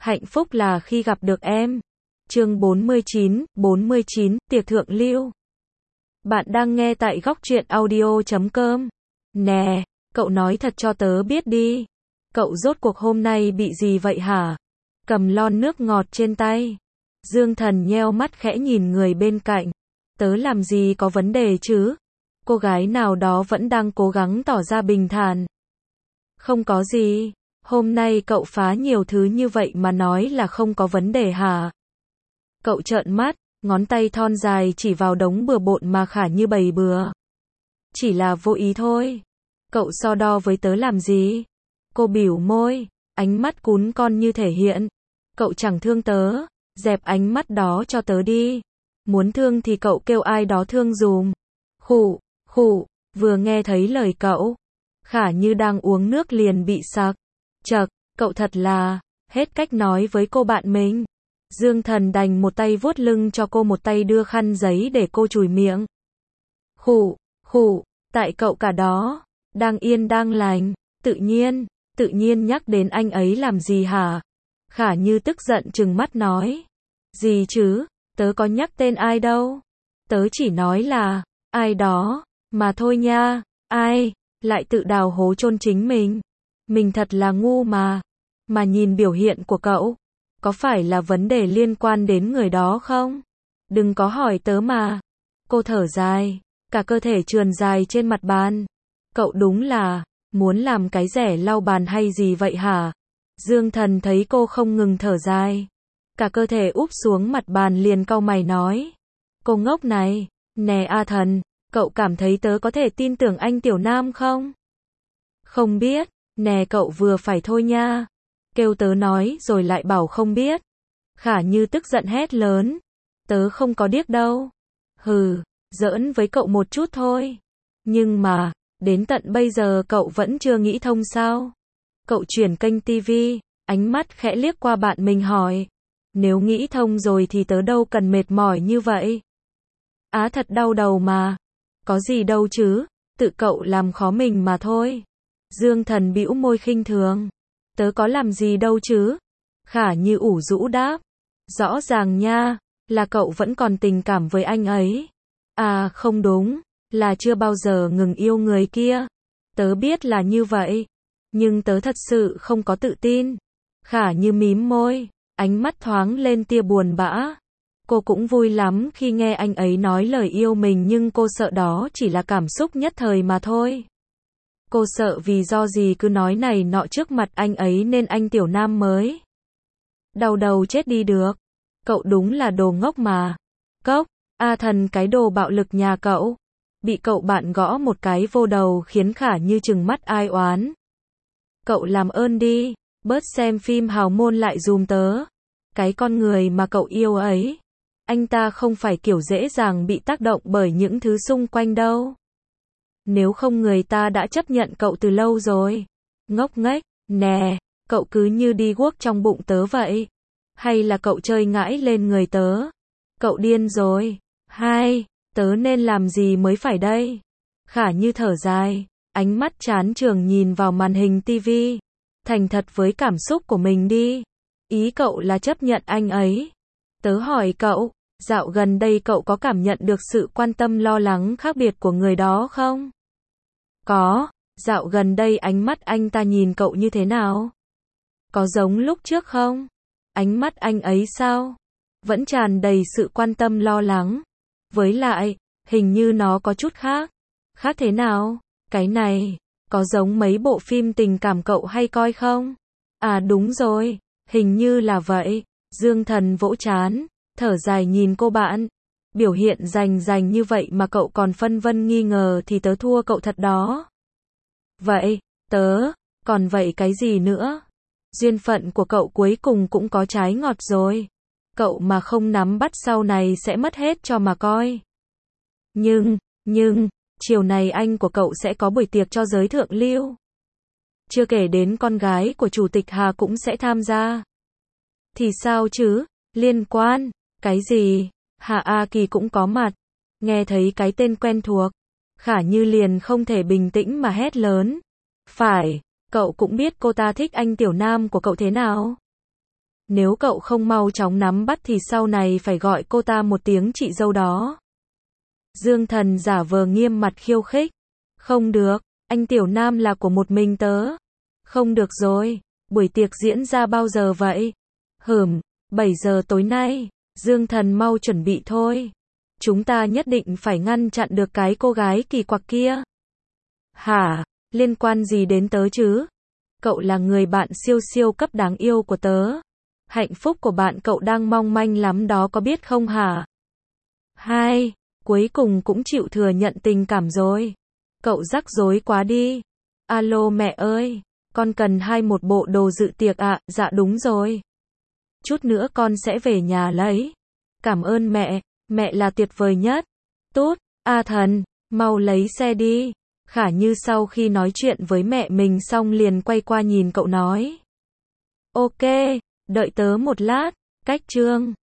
Hạnh phúc là khi gặp được em. Chương 49, tiệc thượng lưu. Bạn đang nghe tại góc truyện audio.com. Nè, cậu nói thật cho tớ biết đi. Cậu rốt cuộc hôm nay bị gì vậy hả? Cầm lon nước ngọt trên tay. Dương Thần nheo mắt khẽ nhìn người bên cạnh. Tớ làm gì có vấn đề chứ? Cô gái nào đó vẫn đang cố gắng tỏ ra bình thản. Không có gì. Hôm nay cậu phá nhiều thứ như vậy mà nói là không có vấn đề hả? Cậu trợn mắt, ngón tay thon dài chỉ vào đống bừa bộn mà khả như bầy bừa. Chỉ là vô ý thôi. Cậu so đo với tớ làm gì? Cô bỉu môi, ánh mắt cún con như thể hiện. Cậu chẳng thương tớ, dẹp ánh mắt đó cho tớ đi. Muốn thương thì cậu kêu ai đó thương dùm. Khụ, vừa nghe thấy lời cậu. Khả như đang uống nước liền bị sặc. Chậc, cậu thật là, hết cách nói với cô bạn mình. Dương Thần đành một tay vuốt lưng cho cô, một tay đưa khăn giấy để cô chùi miệng. Khụ, tại cậu cả đó, đang yên đang lành, tự nhiên nhắc đến anh ấy làm gì hả? Khả như tức giận trừng mắt nói. Gì chứ, tớ có nhắc tên ai đâu. Tớ chỉ nói là, ai đó, mà thôi nha, ai, lại tự đào hố chôn chính mình. Mình thật là ngu mà. Mà nhìn biểu hiện của cậu, có phải là vấn đề liên quan đến người đó không? Đừng có hỏi tớ mà. Cô thở dài, cả cơ thể trườn dài trên mặt bàn. Cậu đúng là, muốn làm cái rẻ lau bàn hay gì vậy hả? Dương Thần thấy cô không ngừng thở dài. Cả cơ thể úp xuống mặt bàn liền cau mày nói. Cô ngốc này, nè A Thần, cậu cảm thấy tớ có thể tin tưởng anh Tiểu Nam không? Không biết, nè cậu vừa phải thôi nha. Kêu tớ nói rồi lại bảo không biết. Khả như tức giận hét lớn. Tớ không có điếc đâu. Hừ, giỡn với cậu một chút thôi. Nhưng mà, đến tận bây giờ cậu vẫn chưa nghĩ thông sao? Cậu chuyển kênh tivi, ánh mắt khẽ liếc qua bạn mình hỏi. Nếu nghĩ thông rồi thì tớ đâu cần mệt mỏi như vậy. Á thật đau đầu mà. Có gì đâu chứ, tự cậu làm khó mình mà thôi. Dương Thần bĩu môi khinh thường. Tớ có làm gì đâu chứ? Khả như ủ rũ đáp. Rõ ràng nha, là cậu vẫn còn tình cảm với anh ấy. À không đúng, là chưa bao giờ ngừng yêu người kia. Tớ biết là như vậy, nhưng tớ thật sự không có tự tin. Khả như mím môi, ánh mắt thoáng lên tia buồn bã. Cô cũng vui lắm khi nghe anh ấy nói lời yêu mình, nhưng cô sợ đó chỉ là cảm xúc nhất thời mà thôi. Cô sợ vì do gì cứ nói này nọ trước mặt anh ấy nên anh Tiểu Nam mới đau đầu chết đi được. Cậu đúng là đồ ngốc mà. Cốc, A Thần cái đồ bạo lực nhà cậu. Bị cậu bạn gõ một cái vô đầu khiến Khả như trừng mắt ai oán. Cậu làm ơn đi, bớt xem phim hào môn lại dùm tớ. Cái con người mà cậu yêu ấy, anh ta không phải kiểu dễ dàng bị tác động bởi những thứ xung quanh đâu. Nếu không người ta đã chấp nhận cậu từ lâu rồi. Ngốc nghếch, nè, cậu cứ như đi guốc trong bụng tớ vậy. Hay là cậu chơi ngãi lên người tớ? Cậu điên rồi. Hai, tớ nên làm gì mới phải đây? Khả như thở dài, ánh mắt chán chường nhìn vào màn hình tivi. Thành thật với cảm xúc của mình đi. Ý cậu là chấp nhận anh ấy. Tớ hỏi cậu, dạo gần đây cậu có cảm nhận được sự quan tâm lo lắng khác biệt của người đó không? Có, dạo gần đây ánh mắt anh ta nhìn cậu như thế nào? Có giống lúc trước không? Ánh mắt anh ấy sao? Vẫn tràn đầy sự quan tâm lo lắng. Với lại, hình như nó có chút khác. Khác thế nào? Cái này, có giống mấy bộ phim tình cảm cậu hay coi không? À đúng rồi, hình như là vậy. Dương Thần vỗ trán, thở dài nhìn cô bạn. Biểu hiện rành như vậy mà cậu còn phân vân nghi ngờ thì tớ thua cậu thật đó. Vậy, còn vậy cái gì nữa? Duyên phận của cậu cuối cùng cũng có trái ngọt rồi. Cậu mà không nắm bắt sau này sẽ mất hết cho mà coi. Nhưng, chiều này anh của cậu sẽ có buổi tiệc cho giới thượng lưu. Chưa kể đến con gái của Chủ tịch Hà cũng sẽ tham gia. Thì sao chứ? Liên quan? Cái gì? Hà A Kỳ cũng có mặt. Nghe thấy cái tên quen thuộc, Khả như liền không thể bình tĩnh mà hét lớn. Phải, cậu cũng biết cô ta thích anh Tiểu Nam của cậu thế nào? Nếu cậu không mau chóng nắm bắt thì sau này phải gọi cô ta một tiếng chị dâu đó. Dương Thần giả vờ nghiêm mặt khiêu khích. Không được, anh Tiểu Nam là của một mình tớ. Không được rồi, buổi tiệc diễn ra bao giờ vậy? 7 giờ tối nay. Dương Thần mau chuẩn bị thôi. Chúng ta nhất định phải ngăn chặn được cái cô gái kỳ quặc kia. Hả? Liên quan gì đến tớ chứ? Cậu là người bạn siêu siêu cấp đáng yêu của tớ. Hạnh phúc của bạn cậu đang mong manh lắm đó có biết không hả? Hai, cuối cùng cũng chịu thừa nhận tình cảm rồi. Cậu rắc rối quá đi. Alo mẹ ơi, con cần một bộ đồ dự tiệc ạ. Dạ đúng rồi. Chút nữa con sẽ về nhà lấy. Cảm ơn mẹ là tuyệt vời nhất. Tốt, Thần, mau lấy xe đi. Khả Như sau khi nói chuyện với mẹ mình xong liền quay qua nhìn cậu nói. Ok, đợi tớ một lát. Cách chương